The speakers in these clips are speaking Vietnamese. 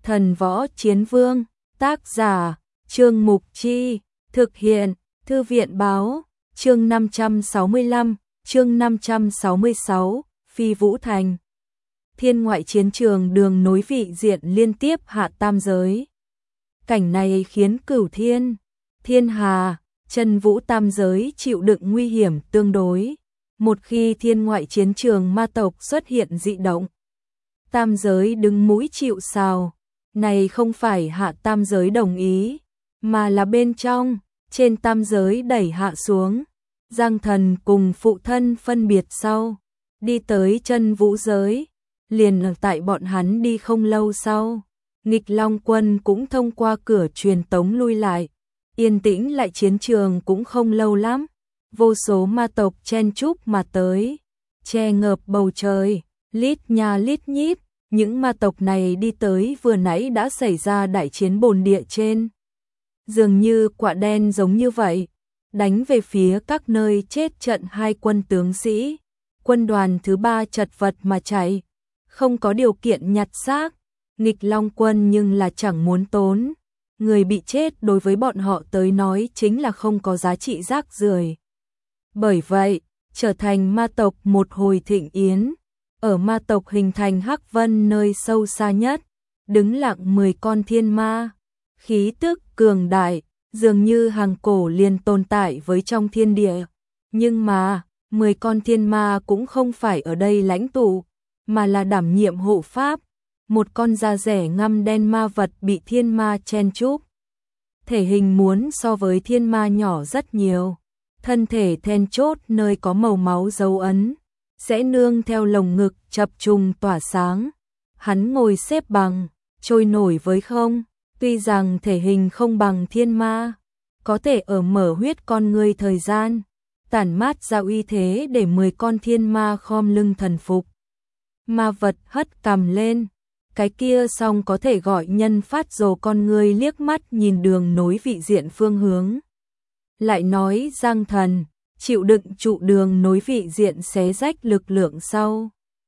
Thần võ chiến vương, tác giả, Trương Mục Chi, thực hiện, Thư viện báo, chương 565, chương 566, Phi Vũ Thành. Thiên ngoại chiến trường đường nối vị diện liên tiếp hạ tam giới. Cảnh này khiến Cửu Thiên, Thiên Hà, Chân Vũ tam giới chịu đựng nguy hiểm tương đối. Một khi thiên ngoại chiến trường ma tộc xuất hiện dị động, tam giới đứng mũi chịu sào. Này không phải hạ tam giới đồng ý, mà là bên trong, trên tam giới đẩy hạ xuống. Giang Thần cùng phụ thân phân biệt sau, đi tới Chân Vũ giới, liền ở tại bọn hắn đi không lâu sau. Nghịch Long quân cũng thông qua cửa truyền tống lui lại, yên tĩnh lại chiến trường cũng không lâu lắm. Vô số ma tộc chen chúc mà tới, che ngợp bầu trời, lít nha lít nhít. Những ma tộc này đi tới vừa nãy đã xảy ra đại chiến bồn địa trên. Dường như quả đen giống như vậy, đánh về phía các nơi chết trận hai quân tướng sĩ. Quân đoàn thứ ba chật vật mà chạy, không có điều kiện nhặt xác. Nghịch Long quân nhưng là chẳng muốn tốn. Người bị chết đối với bọn họ tới nói chính là không có giá trị rác rưởi. Bởi vậy, trở thành ma tộc một hồi thịnh yến. Ở ma tộc hình thành Hắc Vân nơi sâu xa nhất, đứng lặng 10 con thiên ma. Khí tức cường đại, dường như hàng cổ liền tồn tại với trong thiên địa. Nhưng mà, 10 con thiên ma cũng không phải ở đây lãnh tụ, mà là đảm nhiệm hộ pháp. Một con da rẻ ngăm đen ma vật bị thiên ma chen chúc. Thể hình muốn so với thiên ma nhỏ rất nhiều. Thân thể then chốt nơi có màu máu dấu ấn, sẽ nương theo lồng ngực chập trùng tỏa sáng. Hắn ngồi xếp bằng, trôi nổi với không. Tuy rằng thể hình không bằng thiên ma, có thể ở mở huyết con người thời gian, tản mát ra uy thế để 10 con thiên ma khom lưng thần phục. Ma vật hất cằm lên, cái kia xong có thể gọi nhân phát rồ con người liếc mắt nhìn đường nối vị diện phương hướng. Lại nói Giang Thần, chịu đựng trụ đường nối vị diện xé rách lực lượng sau.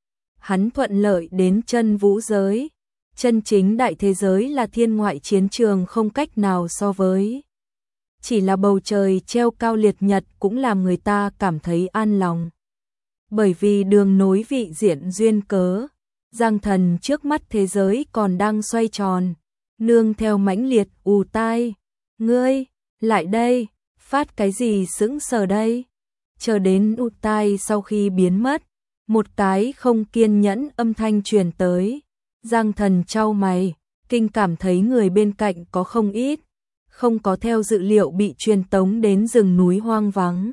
Hắn thuận lợi đến Chân Vũ giới. Chân chính đại thế giới là thiên ngoại chiến trường không cách nào so với. Chỉ là bầu trời treo cao liệt nhật cũng làm người ta cảm thấy an lòng. Bởi vì đường nối vị diện duyên cớ, Giang Thần trước mắt thế giới còn đang xoay tròn, nương theo mãnh liệt ù tai. Ngươi, lại đây, phát cái gì sững sờ đây? Chờ đến ù tai sau khi biến mất, một cái không kiên nhẫn âm thanh truyền tới. Giang Thần chau mày, kinh cảm thấy người bên cạnh có không ít, không có theo dự liệu bị truyền tống đến rừng núi hoang vắng.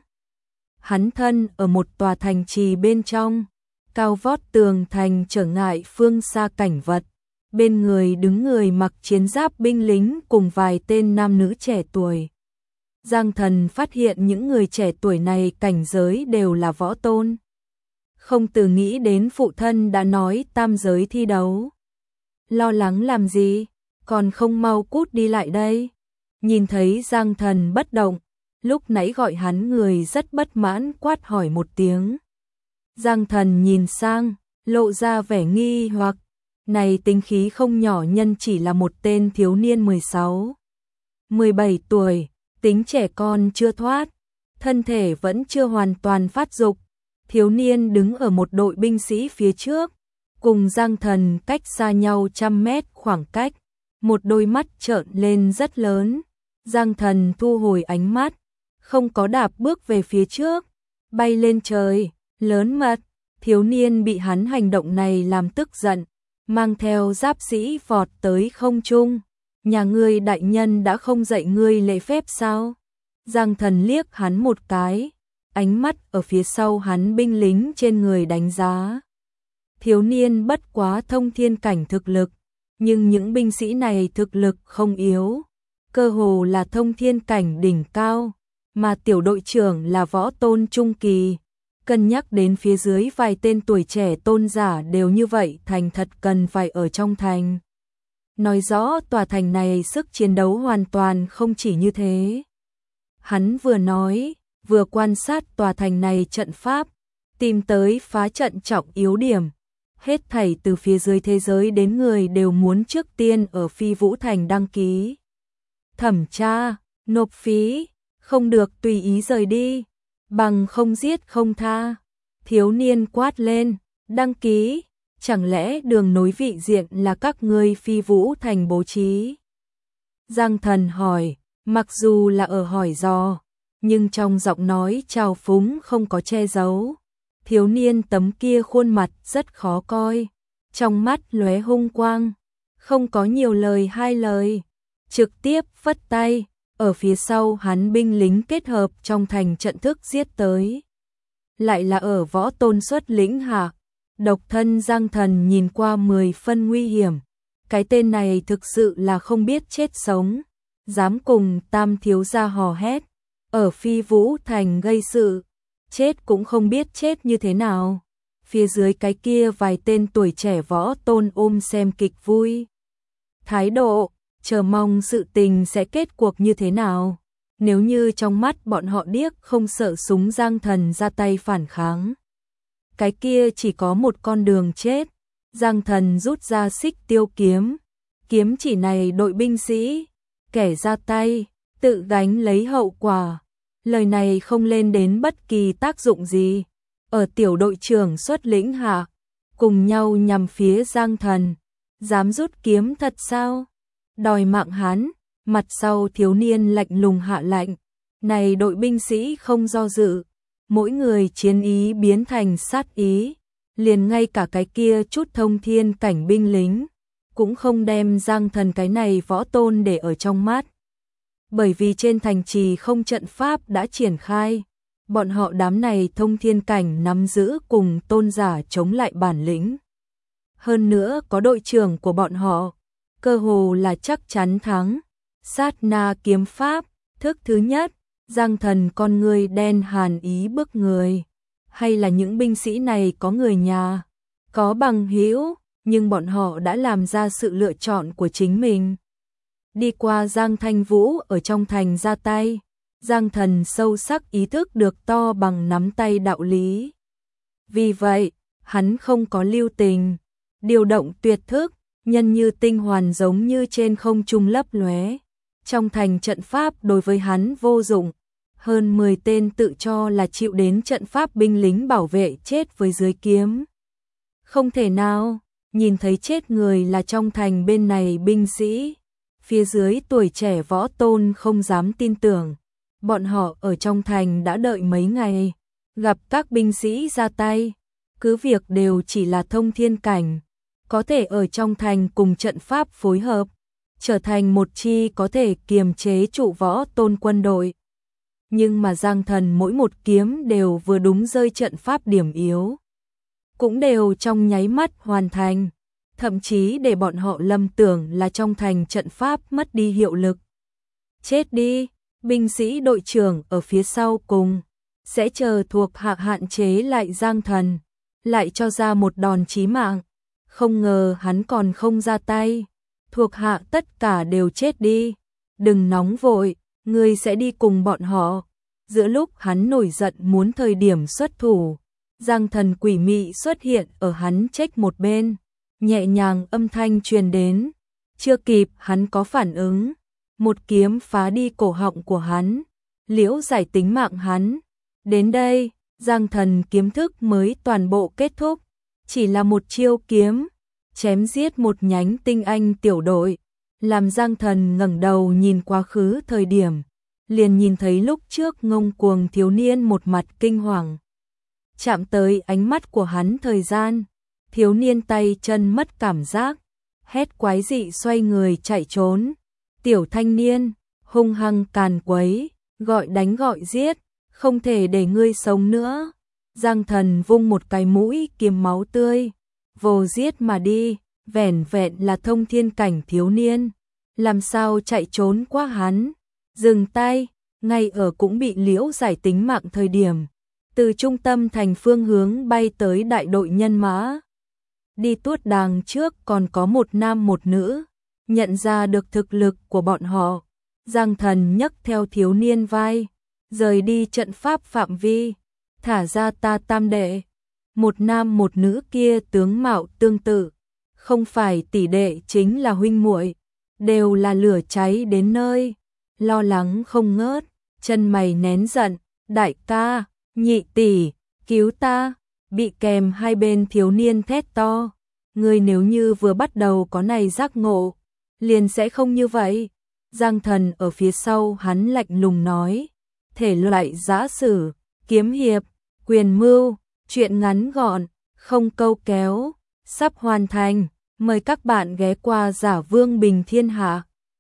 Hắn thân ở một tòa thành trì bên trong, cao vót tường thành trở ngại phương xa cảnh vật. Bên người đứng người mặc chiến giáp binh lính cùng vài tên nam nữ trẻ tuổi. Giang Thần phát hiện những người trẻ tuổi này cảnh giới đều là võ tôn. Không từ nghĩ đến phụ thân đã nói tam giới thi đấu. Lo lắng làm gì, còn không mau cút đi lại đây. Nhìn thấy Giang Thần bất động, lúc nãy gọi hắn người rất bất mãn quát hỏi một tiếng. Giang Thần nhìn sang, lộ ra vẻ nghi hoặc. Này tính khí không nhỏ nhân chỉ là một tên thiếu niên 16, 17 tuổi, tính trẻ con chưa thoát, thân thể vẫn chưa hoàn toàn phát dục. Thiếu niên đứng ở một đội binh sĩ phía trước, cùng Giang Thần cách xa nhau 100 mét khoảng cách, một đôi mắt trợn lên rất lớn. Giang Thần thu hồi ánh mắt, không có đạp bước về phía trước, bay lên trời, lớn mật. Thiếu niên bị hắn hành động này làm tức giận, mang theo giáp sĩ vọt tới không trung. Nhà ngươi đại nhân đã không dạy ngươi lễ phép sao? Giang Thần liếc hắn một cái, ánh mắt ở phía sau hắn binh lính trên người đánh giá. Thiếu niên bất quá thông thiên cảnh thực lực, nhưng những binh sĩ này thực lực không yếu, cơ hồ là thông thiên cảnh đỉnh cao, mà tiểu đội trưởng là võ tôn trung kỳ. Cân nhắc đến phía dưới vài tên tuổi trẻ tôn giả đều như vậy, thành thật cần phải ở trong thành. Nói rõ tòa thành này sức chiến đấu hoàn toàn không chỉ như thế. Hắn vừa nói, vừa quan sát tòa thành này trận pháp, tìm tới phá trận trọng yếu điểm. Hết thảy từ phía dưới thế giới đến người đều muốn trước tiên ở Phi Vũ Thành đăng ký. Thẩm tra, nộp phí, không được tùy ý rời đi, bằng không giết không tha. Thiếu niên quát lên, đăng ký, chẳng lẽ đường nối vị diện là các ngươi Phi Vũ Thành bố trí? Giang Thần hỏi, mặc dù là ở hỏi dò, nhưng trong giọng nói trào phúng không có che giấu. Thiếu niên tấm kia khuôn mặt rất khó coi, trong mắt lóe hung quang, không có nhiều lời hai lời, trực tiếp phất tay, ở phía sau hắn binh lính kết hợp trong thành trận thức giết tới. Lại là ở Võ Tôn xuất lĩnh hạ, độc thân Giang Thần nhìn qua 10 phân nguy hiểm, cái tên này thực sự là không biết chết sống, dám cùng Tam thiếu gia hò hét, ở Phi Vũ Thành gây sự, chết cũng không biết chết như thế nào. Phía dưới cái kia vài tên tuổi trẻ Võ Tôn ôm xem kịch vui. Thái độ, chờ mong sự tình sẽ kết cuộc như thế nào. Nếu như trong mắt bọn họ điếc không sợ súng Giang Thần ra tay phản kháng, cái kia chỉ có một con đường chết. Giang Thần rút ra xích tiêu kiếm, kiếm chỉ này đội binh sĩ, kẻ ra tay, tự gánh lấy hậu quả. Lời này không lên đến bất kỳ tác dụng gì. Ở tiểu đội trưởng xuất lĩnh hạ, cùng nhau nhằm phía Giang Thần. Dám rút kiếm thật sao? Đòi mạng hắn. Mặt sau thiếu niên lạnh lùng hạ lạnh. Này đội binh sĩ không do dự. Mỗi người chiến ý biến thành sát ý. Liền ngay cả cái kia chút thông thiên cảnh binh lính cũng không đem Giang Thần cái này võ tôn để ở trong mắt. Bởi vì trên thành trì không trận pháp đã triển khai, bọn họ đám này thông thiên cảnh nắm giữ cùng tôn giả chống lại bản lĩnh. Hơn nữa có đội trưởng của bọn họ, cơ hồ là chắc chắn thắng. Sát na kiếm pháp, thức thứ nhất, Giang Thần con người đen hàn ý bức người. Hay là những binh sĩ này có người nhà, có bằng hữu, nhưng bọn họ đã làm ra sự lựa chọn của chính mình. Đi qua Giang Thanh Vũ ở trong thành ra tay, Giang Thần sâu sắc ý thức được to bằng nắm tay đạo lý. Vì vậy, hắn không có lưu tình, điều động tuyệt thức, nhân như tinh hoàn giống như trên không trung lấp lóe. Trong thành trận pháp đối với hắn vô dụng, hơn 10 tên tự cho là chịu đến trận pháp binh lính bảo vệ chết với dưới kiếm. Không thể nào, nhìn thấy chết người là trong thành bên này binh sĩ. Phía dưới tuổi trẻ võ tôn không dám tin tưởng. Bọn họ ở trong thành đã đợi mấy ngày, gặp các binh sĩ ra tay, cứ việc đều chỉ là thông thiên cảnh, có thể ở trong thành cùng trận pháp phối hợp, trở thành một chi có thể kiềm chế trụ võ tôn quân đội. Nhưng mà Giang Thần mỗi một kiếm đều vừa đúng rơi trận pháp điểm yếu, cũng đều trong nháy mắt hoàn thành. Thậm chí để bọn họ lầm tưởng là trong thành trận pháp mất đi hiệu lực. Chết đi, binh sĩ đội trưởng ở phía sau cùng, sẽ chờ thuộc hạ hạn chế lại Giang Thần, lại cho ra một đòn chí mạng. Không ngờ hắn còn không ra tay, thuộc hạ tất cả đều chết đi. Đừng nóng vội, ngươi sẽ đi cùng bọn họ. Giữa lúc hắn nổi giận muốn thời điểm xuất thủ, Giang Thần quỷ mị xuất hiện ở hắn trách một bên. Nhẹ nhàng âm thanh truyền đến, chưa kịp hắn có phản ứng, một kiếm phá đi cổ họng của hắn, liễu giải tính mạng hắn. Đến đây, Giang Thần kiếm thức mới toàn bộ kết thúc, chỉ là một chiêu kiếm, chém giết một nhánh tinh anh tiểu đội, làm Giang Thần ngẩng đầu nhìn quá khứ thời điểm, liền nhìn thấy lúc trước ngông cuồng thiếu niên một mặt kinh hoàng. Chạm tới ánh mắt của hắn thời gian, thiếu niên tay chân mất cảm giác, hét quái dị xoay người chạy trốn. Tiểu thanh niên, hung hăng càn quấy, gọi đánh gọi giết, không thể để ngươi sống nữa. Giang Thần vung một cái mũi kiếm máu tươi, vồ giết mà đi, vẻn vẹn là thông thiên cảnh thiếu niên, làm sao chạy trốn qua hắn. Dừng tay, ngay ở cũng bị liễu giải tính mạng thời điểm, từ trung tâm thành phương hướng bay tới đại đội nhân mã. Đi tuốt đàng trước còn có một nam một nữ, nhận ra được thực lực của bọn họ. Giang Thần nhấc theo thiếu niên vai, rời đi trận pháp phạm vi, thả ra ta tam đệ. một nam một nữ kia tướng mạo tương tự, không phải tỷ đệ chính là huynh muội, đều là lửa cháy đến nơi, lo lắng không ngớt, chân mày nén giận, đại ca, nhị tỷ, cứu ta, bị kèm hai bên thiếu niên thét to, ngươi nếu như vừa bắt đầu có này giác ngộ, liền sẽ không như vậy. Giang Thần ở phía sau hắn lạnh lùng nói, thể loại giã sử, kiếm hiệp, quyền mưu, chuyện ngắn gọn, không câu kéo, sắp hoàn thành, mời các bạn ghé qua Giả Vương Bình Thiên Hạ.